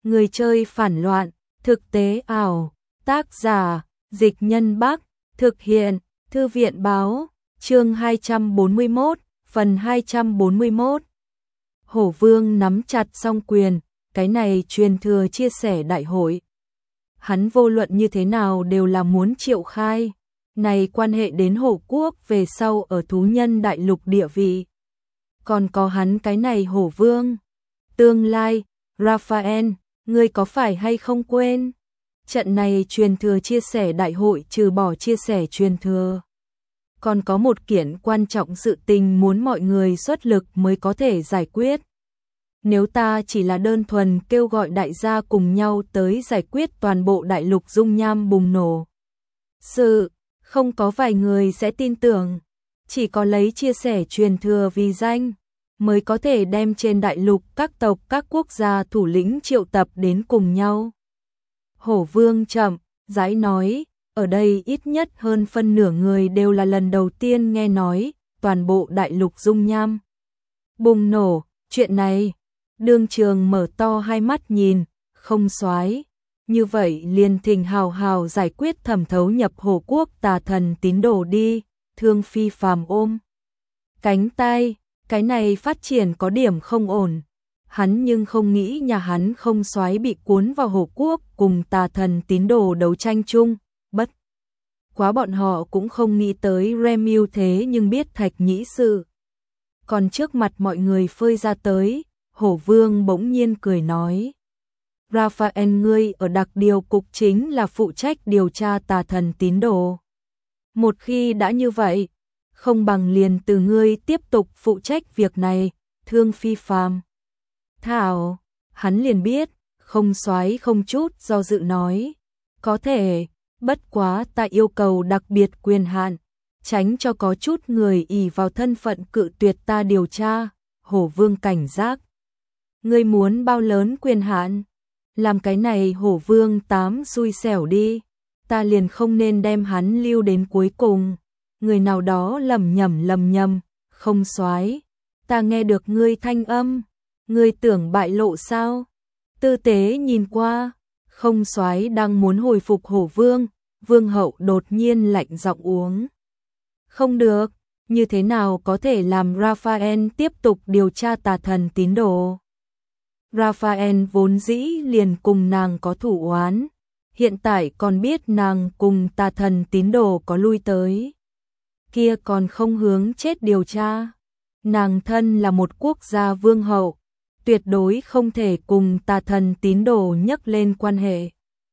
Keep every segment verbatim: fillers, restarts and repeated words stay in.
Người chơi phản loạn, thực tế ảo, tác giả, Dịch Nhân Bắc, thực hiện, Thư viện báo, chương hai trăm bốn mươi mốt, phần hai trăm bốn mươi mốt. Hổ Vương nắm chặt song quyền, cái này truyền thừa chia sẻ đại hội. Hắn vô luận như thế nào đều là muốn triệu khai, này quan hệ đến Hổ Quốc về sau ở thú nhân đại lục địa vị. Còn có hắn cái này Hổ Vương. Tương lai, Raphael, ngươi có phải hay không quên? Trận này truyền thừa chia sẻ đại hội trừ bỏ chia sẻ truyền thừa. Còn có một kiện quan trọng sự tình muốn mọi người xuất lực mới có thể giải quyết. Nếu ta chỉ là đơn thuần kêu gọi đại gia cùng nhau tới giải quyết toàn bộ đại lục dung nham bùng nổ. Sự, không có vài người sẽ tin tưởng. Chỉ có lấy chia sẻ truyền thừa vì danh, mới có thể đem trên đại lục các tộc các quốc gia thủ lĩnh triệu tập đến cùng nhau. Hổ Vương chậm, rãi nói, ở đây ít nhất hơn phân nửa người đều là lần đầu tiên nghe nói, toàn bộ đại lục dung nham bùng nổ, chuyện này. Đương Trường mở to hai mắt nhìn, không soái. Như vậy liền thỉnh hào hào giải quyết thẩm thấu nhập Hổ Quốc tà thần tín đồ đi. Thương Phi Phàm ôm cánh tay, cái này phát triển có điểm không ổn. Hắn nhưng không nghĩ nhà hắn không soái bị cuốn vào Hổ Quốc cùng tà thần tín đồ đấu tranh chung, bất quá bọn họ cũng không nghĩ tới Remil thế nhưng biết Thạch Nhĩ sự. Còn trước mặt mọi người phơi ra tới, Hổ Vương bỗng nhiên cười nói. Raphael, ngươi ở đặc điều cục chính là phụ trách điều tra tà thần tín đồ. Một khi đã như vậy, không bằng liền từ ngươi tiếp tục phụ trách việc này. Thương Phi Phàm thảo, hắn liền biết, không soái không chút do dự nói. Có thể, bất quá ta yêu cầu đặc biệt quyền hạn, tránh cho có chút người ỷ vào thân phận cự tuyệt ta điều tra. Hổ Vương cảnh giác. Ngươi muốn bao lớn quyền hạn? Làm cái này Hổ Vương tám xui xẻo đi, ta liền không nên đem hắn lưu đến cuối cùng. Người nào đó lầm nhầm lầm nhầm, không soái, ta nghe được ngươi thanh âm, ngươi tưởng bại lộ sao? Tư tế nhìn qua, không soái đang muốn hồi phục Hổ Vương, Vương hậu đột nhiên lạnh giọng uống. Không được, như thế nào có thể làm Raphael tiếp tục điều tra tà thần tín đồ? Raphael vốn dĩ liền cùng nàng có thủ oán, hiện tại còn biết nàng cùng tà thần tín đồ có lui tới. Kia còn không hướng chết điều tra. Nàng thân là một quốc gia vương hậu, tuyệt đối không thể cùng tà thần tín đồ nhắc lên quan hệ.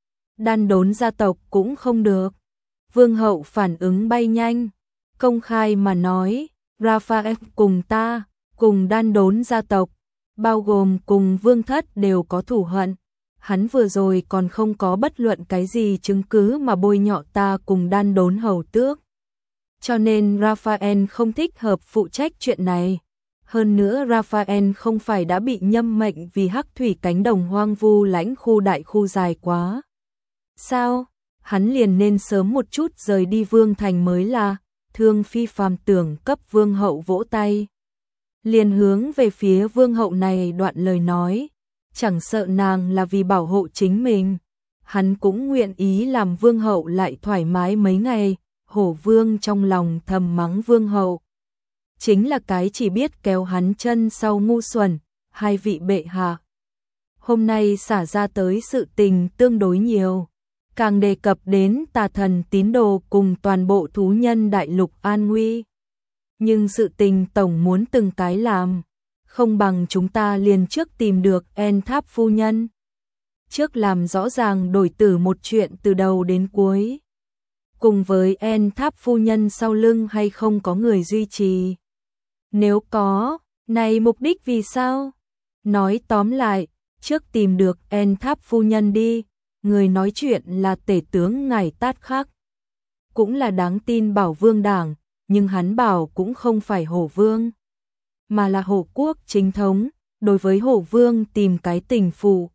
Đan đốn gia tộc cũng không được. Vương hậu phản ứng bay nhanh, công khai mà nói, Raphael cùng ta, cùng đan đốn gia tộc, bao gồm cùng vương thất đều có thù hận. Hắn vừa rồi còn không có bất luận cái gì chứng cứ mà bôi nhọ ta cùng đan đốn hầu tước. Cho nên Raphael không thích hợp phụ trách chuyện này. Hơn nữa Raphael không phải đã bị nhâm mệnh vì hắc thủy cánh đồng hoang vu lãnh khu đại khu dài quá. Sao? Hắn liền nên sớm một chút rời đi vương thành mới là. Thương Phi Phàm tưởng cấp vương hậu vỗ tay. Liền hướng về phía vương hậu này đoạn lời nói. Chẳng sợ nàng là vì bảo hộ chính mình. Hắn cũng nguyện ý làm vương hậu lại thoải mái mấy ngày. Hổ Vương trong lòng thầm mắng vương hậu. Chính là cái chỉ biết kéo hắn chân sau ngu xuẩn. Hai vị bệ hạ. Hôm nay xả ra tới sự tình tương đối nhiều. Càng đề cập đến tà thần tín đồ cùng toàn bộ thú nhân đại lục an nguy. Nhưng sự tình tổng muốn từng cái làm. Không bằng chúng ta liền trước tìm được En Tháp phu nhân. Trước làm rõ ràng đổi tử một chuyện từ đầu đến cuối. Cùng với En Tháp phu nhân sau lưng hay không có người duy trì. Nếu có, này mục đích vì sao? Nói tóm lại, trước tìm được En Tháp phu nhân đi. Người nói chuyện là tể tướng Ngải Tát Khắc. Cũng là đáng tin bảo vương đảng, nhưng hắn bảo cũng không phải Hổ Vương. Mà là Hổ Quốc chính thống, đối với Hổ Vương tìm cái tình phụ.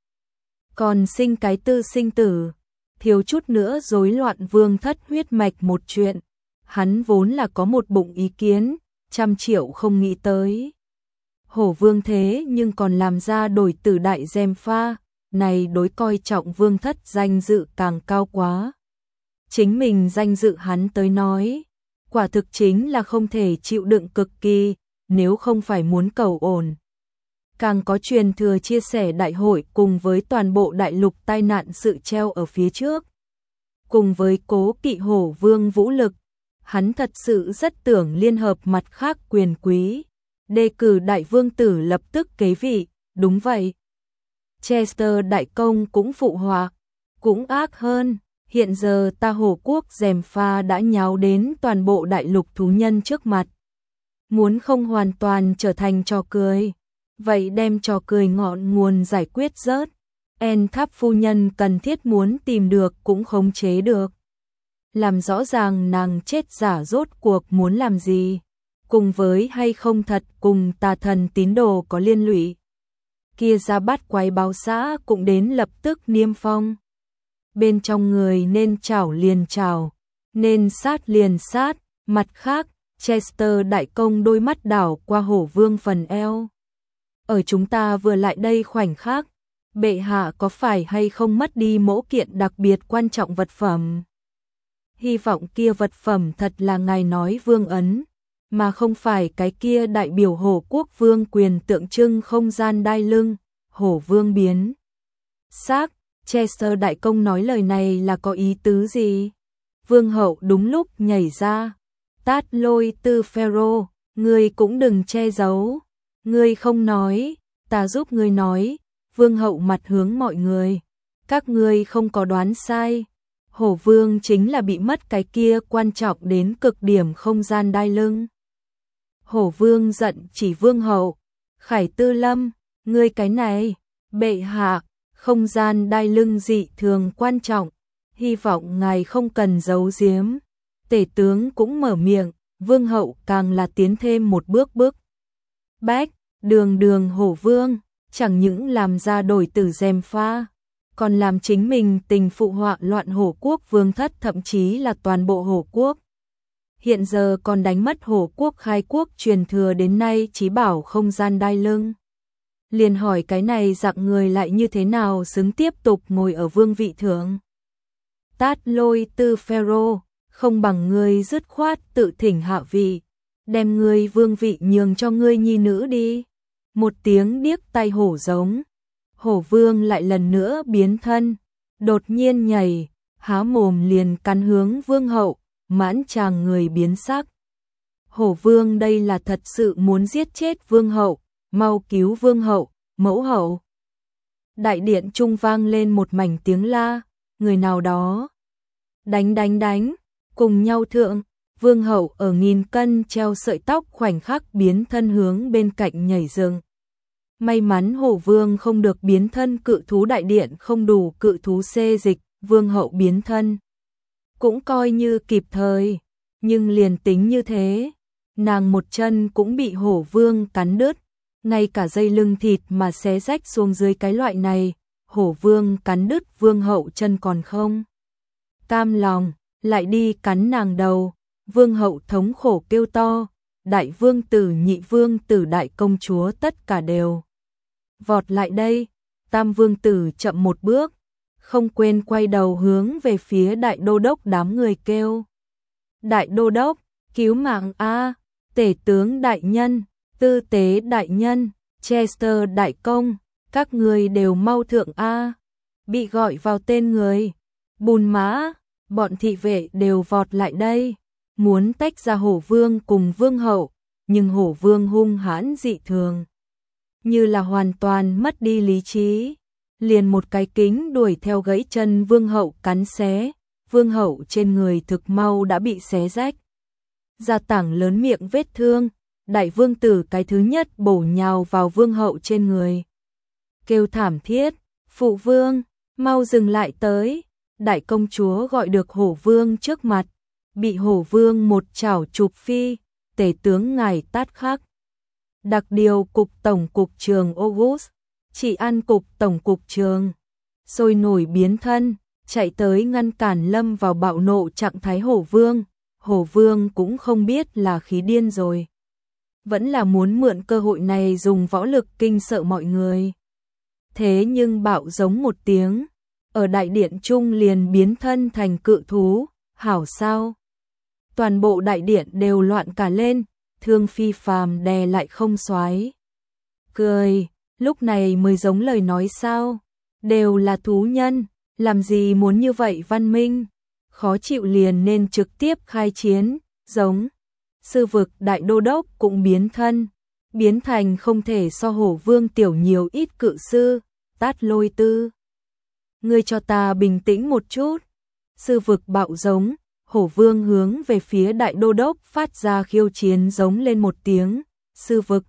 Còn sinh cái tư sinh tử, thiếu chút nữa rối loạn vương thất huyết mạch một chuyện. Hắn vốn là có một bụng ý kiến, trăm triệu không nghĩ tới. Hổ Vương thế nhưng còn làm ra đổi tử đại gem pha, này đối coi trọng vương thất danh dự càng cao quá. Chính mình danh dự hắn tới nói, quả thực chính là không thể chịu đựng cực kỳ, nếu không phải muốn cầu ổn. Càng có truyền thừa chia sẻ đại hội cùng với toàn bộ đại lục tai nạn sự treo ở phía trước. Cùng với Cố Kỵ Hổ Vương vũ lực, hắn thật sự rất tưởng liên hợp mặt khác quyền quý, đề cử đại vương tử lập tức kế vị, đúng vậy. Chester đại công cũng phụ họa, cũng ác hơn, hiện giờ ta Hổ quốc gièm pha đã nháo đến toàn bộ đại lục thú nhân trước mặt. Muốn không hoàn toàn trở thành trò cười, vậy đem trò cười ngọn nguồn giải quyết rớt. En Tháp phu nhân cần thiết muốn tìm được cũng khống chế được. Làm rõ ràng nàng chết giả rốt cuộc muốn làm gì, cùng với hay không thật cùng tà thần tín đồ có liên lụy. Kia ra bắt quái báo xã cũng đến lập tức niêm phong. Bên trong người nên chảo liền chảo, nên sát liền sát, mặt khác, Chester đại công đôi mắt đảo qua Hổ Vương phần eo. Ở chúng ta vừa lại đây khoảnh khắc, bệ hạ có phải hay không mất đi mẫu kiện đặc biệt quan trọng vật phẩm? Hy vọng kia vật phẩm thật là ngài nói vương ấn, mà không phải cái kia đại biểu Hổ quốc vương quyền tượng trưng không gian đai lưng, Hổ vương biến. Xác, Chester đại công nói lời này là có ý tứ gì? Vương hậu đúng lúc nhảy ra, tát lôi tư Pharaoh, ngươi cũng đừng che giấu, ngươi không nói, ta giúp ngươi nói. Vương hậu mặt hướng mọi người, các ngươi không có đoán sai, Hổ vương chính là bị mất cái kia quan trọng đến cực điểm không gian đai lưng. Hổ vương giận chỉ vương hậu, Khải Tư Lâm, ngươi cái này, bệ hạ, không gian đai lưng dị thường quan trọng, hy vọng ngài không cần giấu giếm. Tể tướng cũng mở miệng, vương hậu càng là tiến thêm một bước bước. Bách, đường đường Hổ vương, chẳng những làm ra đổi tử gièm pha, còn làm chính mình tình phụ họa loạn Hổ quốc vương thất, thậm chí là toàn bộ Hổ quốc. Hiện giờ còn đánh mất Hổ quốc khai quốc truyền thừa đến nay chí bảo không gian đai lưng. Liền hỏi cái này dạng người lại như thế nào xứng tiếp tục ngồi ở vương vị thượng. Tát lôi tư Pharaoh, không bằng ngươi dứt khoát tự thỉnh hạ vị, đem ngươi vương vị nhường cho ngươi nhi nữ đi. Một tiếng điếc tai hổ giống, Hổ vương lại lần nữa biến thân, đột nhiên nhảy, há mồm liền cắn hướng vương hậu, mãn tràng người biến sắc. Hổ vương đây là thật sự muốn giết chết vương hậu, mau cứu vương hậu, mẫu hậu. Đại điện trung vang lên một mảnh tiếng la, người nào đó đánh đánh đánh, cùng nhau thượng, vương hậu ở nghìn cân treo sợi tóc khoảnh khắc biến thân hướng bên cạnh nhảy dựng. May mắn Hổ vương không được biến thân, cự thú đại điện không đủ cự thú xê dịch, vương hậu biến thân cũng coi như kịp thời, nhưng liền tính như thế, nàng một chân cũng bị Hổ vương cắn đứt, ngay cả dây lưng thịt mà xé rách xuống dưới cái loại này, Hổ vương cắn đứt vương hậu chân còn không cam lòng, lại đi cắn nàng đầu, vương hậu thống khổ kêu to, đại vương tử, nhị vương tử, đại công chúa tất cả đều vọt lại đây, tam vương tử chậm một bước, không quên quay đầu hướng về phía đại đô đốc đám người kêu. Đại đô đốc, cứu mạng a, tể tướng đại nhân, tư tế đại nhân, Chester đại công, các người đều mau thượng a. Bị gọi vào tên người, bùn mã, bọn thị vệ đều vọt lại đây, muốn tách ra Hổ vương cùng vương hậu, nhưng Hổ vương hung hãn dị thường, như là hoàn toàn mất đi lý trí, liền một cái kính đuổi theo gãy chân vương hậu cắn xé, vương hậu trên người thực mau đã bị xé rách ra tảng lớn miệng vết thương, đại vương tử cái thứ nhất bổ nhào vào vương hậu trên người, kêu thảm thiết, phụ vương, mau dừng lại tới, đại công chúa gọi được Hổ vương trước mặt, bị Hổ vương một chảo chụp phi, tể tướng ngài tát khắc. Đặc điều cục tổng cục trường August, chỉ ăn cục tổng cục trường, sôi nổi biến thân, chạy tới ngăn cản lâm vào bạo nộ trạng thái Hổ vương, Hổ vương cũng không biết là khí điên rồi, vẫn là muốn mượn cơ hội này dùng võ lực kinh sợ mọi người. thế nhưng bạo giống một tiếng, ở đại điện trung liền biến thân thành cự thú, hảo sao? Toàn bộ đại điện đều loạn cả lên, Thương Phi Phàm đè lại Không Soái. Cười, lúc này mới giống lời nói sao? Đều là thú nhân, làm gì muốn như vậy văn minh? Khó chịu liền nên trực tiếp khai chiến, giống. Sư vực đại đô đốc cũng biến thân, biến thành không thể so Hổ Vương tiểu nhiều ít cự sư, Tát Lôi Tư. Ngươi cho ta bình tĩnh một chút. Sư vực bạo giống, Hổ Vương hướng về phía đại đô đốc phát ra khiêu chiến giống lên một tiếng, sư vực.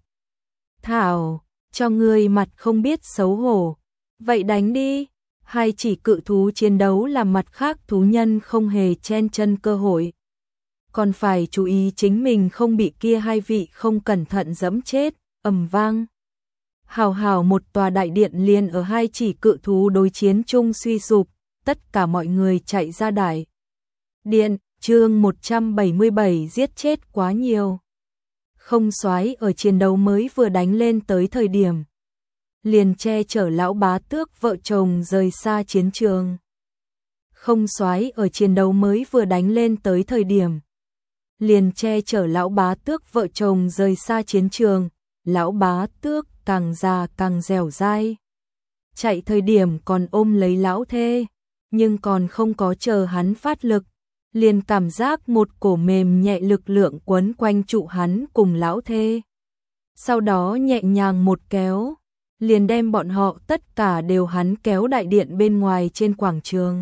Thảo, cho ngươi mặt không biết xấu hổ, vậy đánh đi. Hai chỉ cự thú chiến đấu làm mặt khác thú nhân không hề chen chân cơ hội. Còn phải chú ý chính mình không bị kia hai vị không cẩn thận dẫm chết, ầm vang. Hào hào một tòa đại điện liền ở hai chỉ cự thú đối chiến chung suy sụp, tất cả mọi người chạy ra đại điện, chương một trăm bảy mươi bảy giết chết quá nhiều. Không Soái ở chiến đấu mới vừa đánh lên tới thời điểm, liền che chở lão bá tước vợ chồng rời xa chiến trường. Không Soái ở chiến đấu mới vừa đánh lên tới thời điểm, liền che chở lão bá tước vợ chồng rời xa chiến trường, lão bá tước càng già càng dẻo dai. Chạy thời điểm còn ôm lấy lão thê, nhưng còn không có chờ hắn phát lực, liền cảm giác một cổ mềm nhẹ lực lượng quấn quanh trụ hắn cùng lão thê. Sau đó nhẹ nhàng một kéo, liền đem bọn họ tất cả đều hắn kéo đại điện bên ngoài trên quảng trường.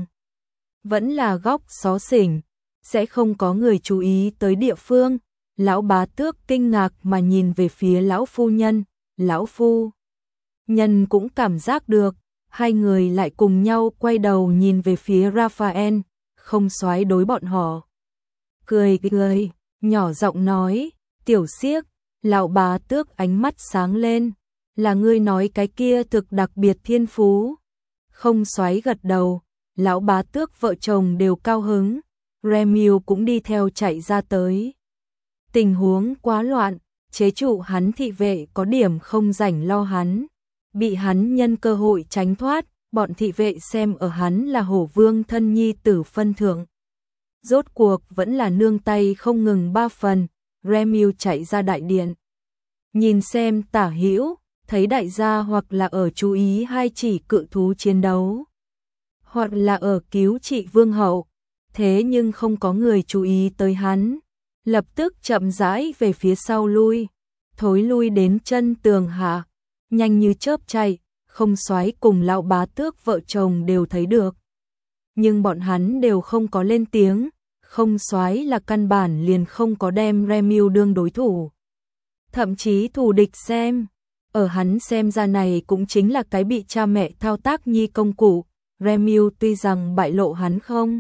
Vẫn là góc xó xỉnh, sẽ không có người chú ý tới địa phương. Lão bá tước kinh ngạc mà nhìn về phía lão phu nhân, lão phu nhân cũng cảm giác được, hai người lại cùng nhau quay đầu nhìn về phía Raphael, Không Soái đối bọn họ. Cười cười, nhỏ giọng nói, tiểu siếc, lão bá tước ánh mắt sáng lên, là ngươi nói cái kia thực đặc biệt thiên phú. Không Soái gật đầu, lão bá tước vợ chồng đều cao hứng, Remiu cũng đi theo chạy ra tới. Tình huống quá loạn, chế trụ hắn thị vệ có điểm không rảnh lo hắn, bị hắn nhân cơ hội tránh thoát, bọn thị vệ xem ở hắn là Hổ Vương thân nhi tử phân thượng. Rốt cuộc vẫn là nương tay không ngừng ba phần, Remiu chạy ra đại điện. Nhìn xem tả hữu, thấy đại gia hoặc là ở chú ý hai chỉ cự thú chiến đấu, hoặc là ở cứu trị vương hậu, thế nhưng không có người chú ý tới hắn. Lập tức chậm rãi về phía sau lui, thối lui đến chân tường hạ, nhanh như chớp chạy. Không Soái cùng lão bá tước vợ chồng đều thấy được, nhưng bọn hắn đều không có lên tiếng. Không Soái là căn bản liền không có đem Remiu đương đối thủ, thậm chí thù địch xem. Ở hắn xem ra này cũng chính là cái bị cha mẹ thao tác nhi công cụ. Remiu tuy rằng bại lộ hắn không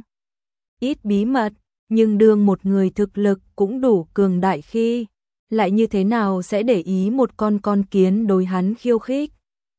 ít bí mật, nhưng đương một người thực lực cũng đủ cường đại khi, lại như thế nào sẽ để ý một con con kiến đối hắn khiêu khích.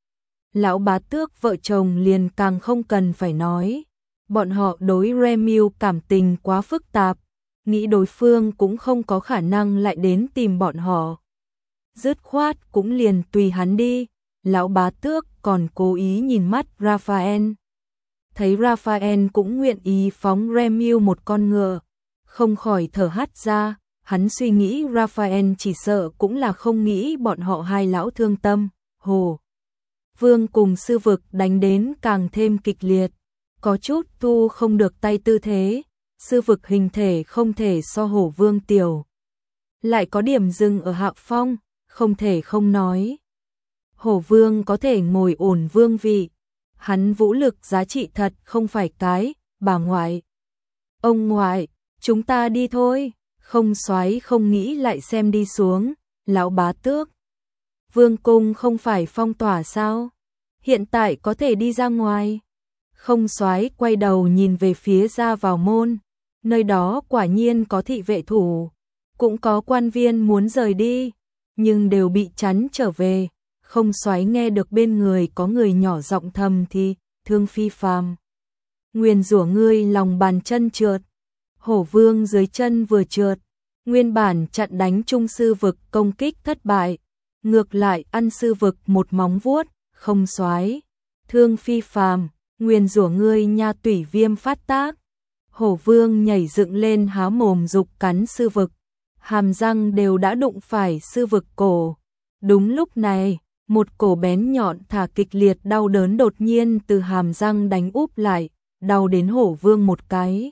Lão bá tước vợ chồng liền càng không cần phải nói, bọn họ đối Remiu cảm tình quá phức tạp, nghĩ đối phương cũng không có khả năng lại đến tìm bọn họ. Dứt khoát cũng liền tùy hắn đi. Lão bá tước còn cố ý nhìn mắt Raphael, thấy Raphael cũng nguyện ý phóng Remiu một con ngựa, không khỏi thở hắt ra. Hắn suy nghĩ Raphael chỉ sợ cũng là không nghĩ bọn họ hai lão thương tâm. Hồ Vương cùng sư vực đánh đến càng thêm kịch liệt, có chút tu không được tay tư thế. Sư vực hình thể không thể so Hổ Vương tiểu, lại có điểm dừng ở hạ phong, không thể không nói. Hổ Vương có thể ngồi ổn vương vị, hắn vũ lực giá trị thật không phải cái. Bà ngoại, ông ngoại, chúng ta đi thôi. Không Soái không nghĩ lại xem đi xuống. Lão bá tước, vương cung không phải phong tỏa sao? Hiện tại có thể đi ra ngoài. Không Soái quay đầu nhìn về phía ra vào môn, nơi đó quả nhiên có thị vệ thủ, cũng có quan viên muốn rời đi, nhưng đều bị chắn trở về. Không Soái nghe được bên người có người nhỏ giọng thầm thì, Thương Phi Phàm, nguyền rủa ngươi lòng bàn chân trượt. Hổ Vương dưới chân vừa trượt, nguyên bản chặn đánh trung sư vực công kích thất bại, ngược lại ăn sư vực một móng vuốt. Không Soái thương phi phàm, nguyền rủa ngươi nha tủy viêm phát tác. Hổ vương nhảy dựng lên há mồm dục cắn sư vực, hàm răng đều đã đụng phải sư vực cổ. Đúng lúc này, một cổ bén nhọn thả kịch liệt đau đớn đột nhiên từ hàm răng đánh úp lại, đau đến hổ vương một cái.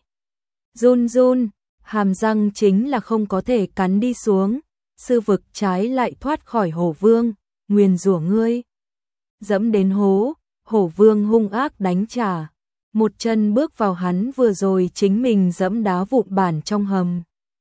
Run run, hàm răng chính là không có thể cắn đi xuống, sư vực trái lại thoát khỏi hổ vương, nguyền rủa ngươi. Dẫm đến hố, hổ vương hung ác đánh trả, một chân bước vào hắn vừa rồi chính mình dẫm đá vụn bản trong hầm.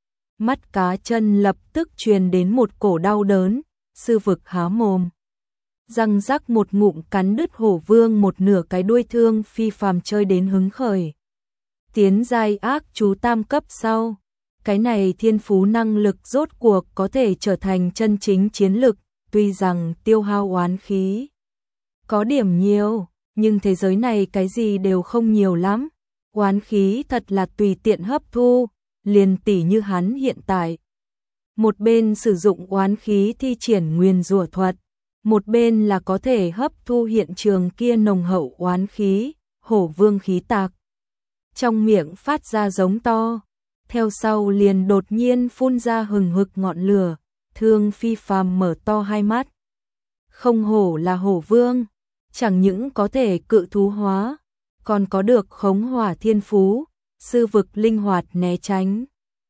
Mắt cá chân lập tức truyền đến một cổ đau đớn, sư vực há mồm. Răng rắc một ngụm cắn đứt hổ vương một nửa cái đuôi thương phi phàm chơi đến hứng khởi. Tiến giai ác chú tam cấp sau, cái này thiên phú năng lực rốt cuộc có thể trở thành chân chính chiến lực, tuy rằng tiêu hao oán khí có điểm nhiều, nhưng thế giới này cái gì đều không nhiều lắm. Oán khí thật là tùy tiện hấp thu, liền tỉ như hắn hiện tại. Một bên sử dụng oán khí thi triển nguyền rủa thuật, một bên là có thể hấp thu hiện trường kia nồng hậu oán khí, hổ vương khí tạc. Trong miệng phát ra giống to, theo sau liền đột nhiên phun ra hừng hực ngọn lửa, thương phi phàm mở to hai mắt. Không hổ là hổ vương, chẳng những có thể cự thú hóa, còn có được khống hỏa thiên phú, sư vực linh hoạt né tránh.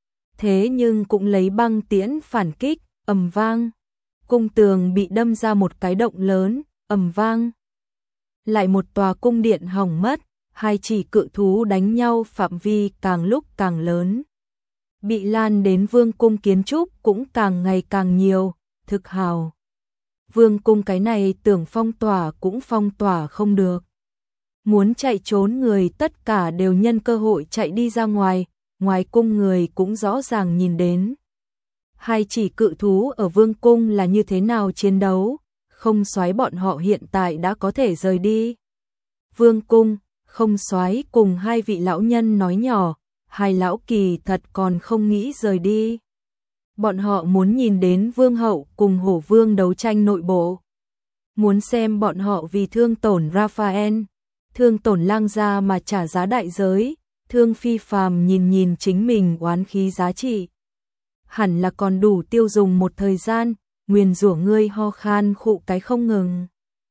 Thế nhưng cũng lấy băng tiễn phản kích, ầm vang. Cung tường bị đâm ra một cái động lớn, ầm vang. Lại một tòa cung điện hỏng mất, hai chỉ cự thú đánh nhau phạm vi càng lúc càng lớn. Bị lan đến vương cung kiến trúc cũng càng ngày càng nhiều, thực hào. Vương cung cái này tưởng phong tỏa cũng phong tỏa không được. Muốn chạy trốn người tất cả đều nhân cơ hội chạy đi ra ngoài, ngoài cung người cũng rõ ràng nhìn đến. Hai chỉ cự thú ở vương cung là như thế nào chiến đấu, không soái bọn họ hiện tại đã có thể rời đi. Vương cung, không soái cùng hai vị lão nhân nói nhỏ, hai lão kỳ thật còn không nghĩ rời đi. Bọn họ muốn nhìn đến vương hậu cùng hổ vương đấu tranh nội bộ. Muốn xem bọn họ vì thương tổn Raphael, thương tổn lang gia mà trả giá đại giới. Thương phi phàm nhìn nhìn chính mình oán khí giá trị. Hẳn là còn đủ tiêu dùng một thời gian, nguyền rủa ngươi ho khan khụ cái không ngừng.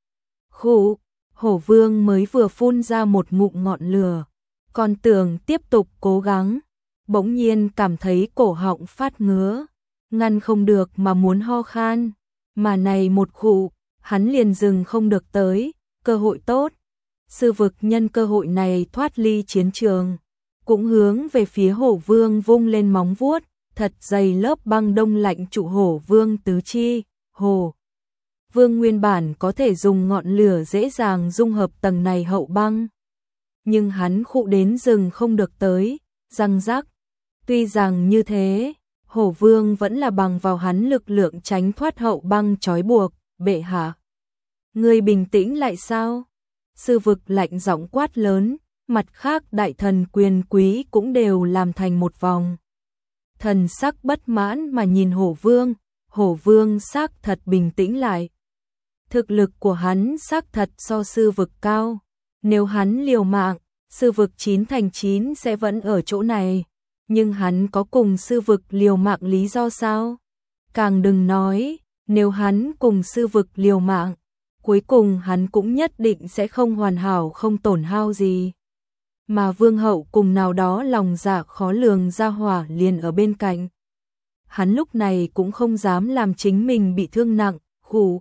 Khụ, hổ vương mới vừa phun ra một ngụm ngọn lửa, còn tưởng tiếp tục cố gắng, bỗng nhiên cảm thấy cổ họng phát ngứa, ngăn không được mà muốn ho khan, mà này một khụ, hắn liền dừng không được tới, cơ hội tốt. Sư vực nhân cơ hội này thoát ly chiến trường, cũng hướng về phía hổ vương vung lên móng vuốt, thật dày lớp băng đông lạnh trụ hổ vương tứ chi. Hổ vương nguyên bản có thể dùng ngọn lửa dễ dàng dung hợp tầng này hậu băng, nhưng hắn khụ đến rừng không được tới, răng rắc. Tuy rằng như thế, hổ vương vẫn là bằng vào hắn lực lượng tránh thoát hậu băng trói buộc. Bệ hạ, ngươi bình tĩnh lại sao? Sư vực lạnh giọng quát lớn, mặt khác đại thần quyền quý cũng đều làm thành một vòng. Thần sắc bất mãn mà nhìn hổ vương, hổ vương xác thật bình tĩnh lại. Thực lực của hắn xác thật so sư vực cao, nếu hắn liều mạng, sư vực chín thành chín sẽ vẫn ở chỗ này, nhưng hắn có cùng sư vực liều mạng lý do sao? Càng đừng nói, nếu hắn cùng sư vực liều mạng, cuối cùng hắn cũng nhất định sẽ không hoàn hảo không tổn hao gì. Mà vương hậu cùng nào đó lòng dạ khó lường ra hỏa liền ở bên cạnh. Hắn lúc này cũng không dám làm chính mình bị thương nặng, khủ.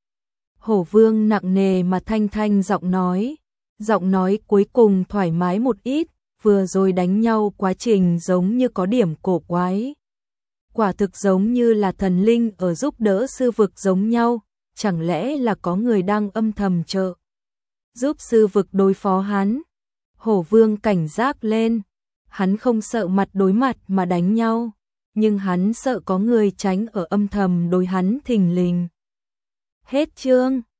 Hổ vương nặng nề mà thanh thanh giọng nói, giọng nói cuối cùng thoải mái một ít, vừa rồi đánh nhau quá trình giống như có điểm cổ quái. Quả thực giống như là thần linh ở giúp đỡ sư vực giống nhau, chẳng lẽ là có người đang âm thầm trợ giúp sư vực đối phó hắn. Hổ vương cảnh giác lên, hắn không sợ mặt đối mặt mà đánh nhau, nhưng hắn sợ có người tránh ở âm thầm đối hắn thình lình. Hết chương.